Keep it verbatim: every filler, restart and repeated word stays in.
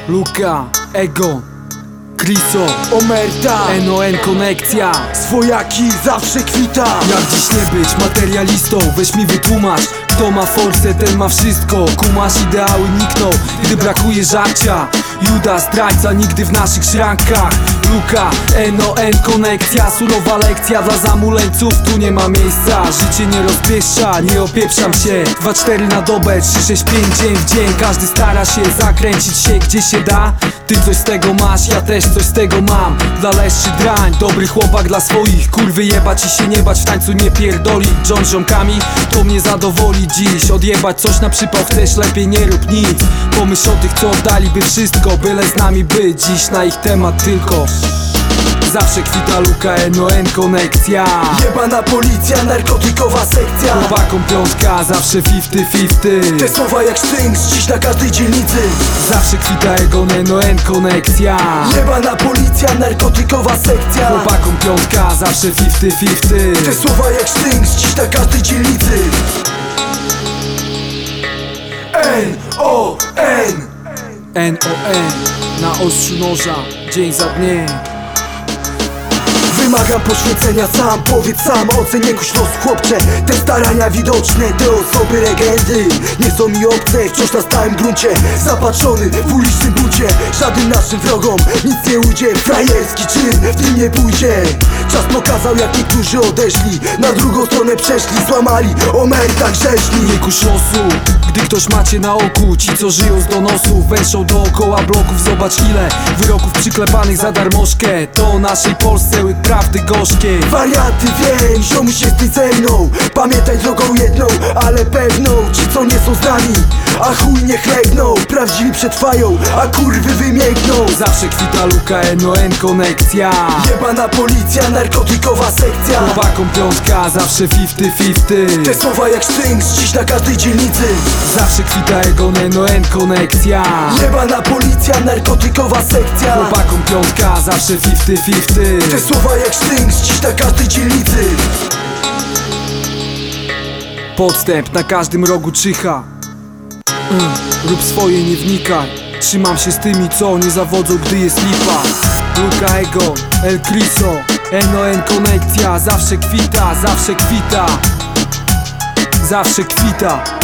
Luka, Ego, Kriso, Omerta, N O N konekcja. swojaki zawsze kwita. Jak dziś nie być materialistą? Weź mi wytłumacz. Kto ma forsę, ten ma wszystko. Kumasz, ideały nikną, gdy brakuje żarcia. Juda, zdrajca, nigdy w naszych szrankach. Luka, N O N konekcja. Surowa lekcja dla zamuleńców, tu nie ma miejsca. Życie nie rozpieszcza, nie opieprzam się. Dwa cztery na dobę, trzy sześć pięć dzień w dzień. Każdy stara się zakręcić się gdzie się da. Ty coś z tego masz, ja też coś z tego mam. Dla leszczy drań, dobry chłopak dla swoich. Kurwy jebać i się nie bać, w tańcu nie pierdoli. John ziomkami, to mnie zadowoli dziś. Odjebać coś na przypał, chcesz lepiej nie rób nic. Pomyśl o tych co oddaliby wszystko, byle z nami być. Dziś na ich temat tylko zawsze kwita Luka, N O N konekcja. Jebana policja, narkotykowa sekcja. Chłopakom piątka, zawsze fifty fifty. Te słowa jak sztynk, dziś na każdej dzielnicy. Zawsze kwita Egon, N O N konekcja. Jebana policja, narkotykowa sekcja. Chłopakom piątka, zawsze fifty fifty. Te słowa jak sztynk, dziś na każdej dzielnicy. N O N N O N na ostrzu noża, dzień za dniem. Wymagam poświęcenia sam, powiedz sam, oceń jakoś los chłopcze. Te starania widoczne, te osoby legendy nie są mi obce, wciąż na stałym gruncie. Zapatrzony w ulicznym bucie, żadnym naszym wrogom nic nie ujdzie. Frajerski czyn w tym nie pójdzie. Czas pokazał jak niektórzy odeszli, na drugą stronę przeszli, złamali omerta grzeszni. Nie kuś losu, gdy ktoś macie na oku. Ci co żyją z donosów, węszą dookoła bloków. Zobacz ile wyroków przyklepanych za darmożkę. To o naszej Polsce łyk prawdy gorzkiej. Wariaty wiem, ziomuś jesteś ze mną. Pamiętaj drogą jedną, ale pewną. Ci co nie są z nami, a chuj nie chlejną. Prawdziwi przetrwają, a kurwy wymiękną. Zawsze kwita Luka, N O N konekcja. Jebana policja, narkotykowa sekcja. Chłopakom piątka, zawsze fifty fifty. Te słowa jak sztynk, dziś na każdej dzielnicy. Zawsze kwita Egon, N O N konekcja. Jebana policja, narkotykowa sekcja. Chłopakom piątka, zawsze fifty fifty. Te słowa jak sztynk, dziś na każdej dzielnicy. Podstęp na każdym rogu czyha. mm, Rób swoje, nie wnikaj. Trzymam się z tymi co nie zawodzą gdy jest lipa. Luka, Egon, El Kriso, N O N konekcja. Zawsze kwita, zawsze kwita. Zawsze kwita.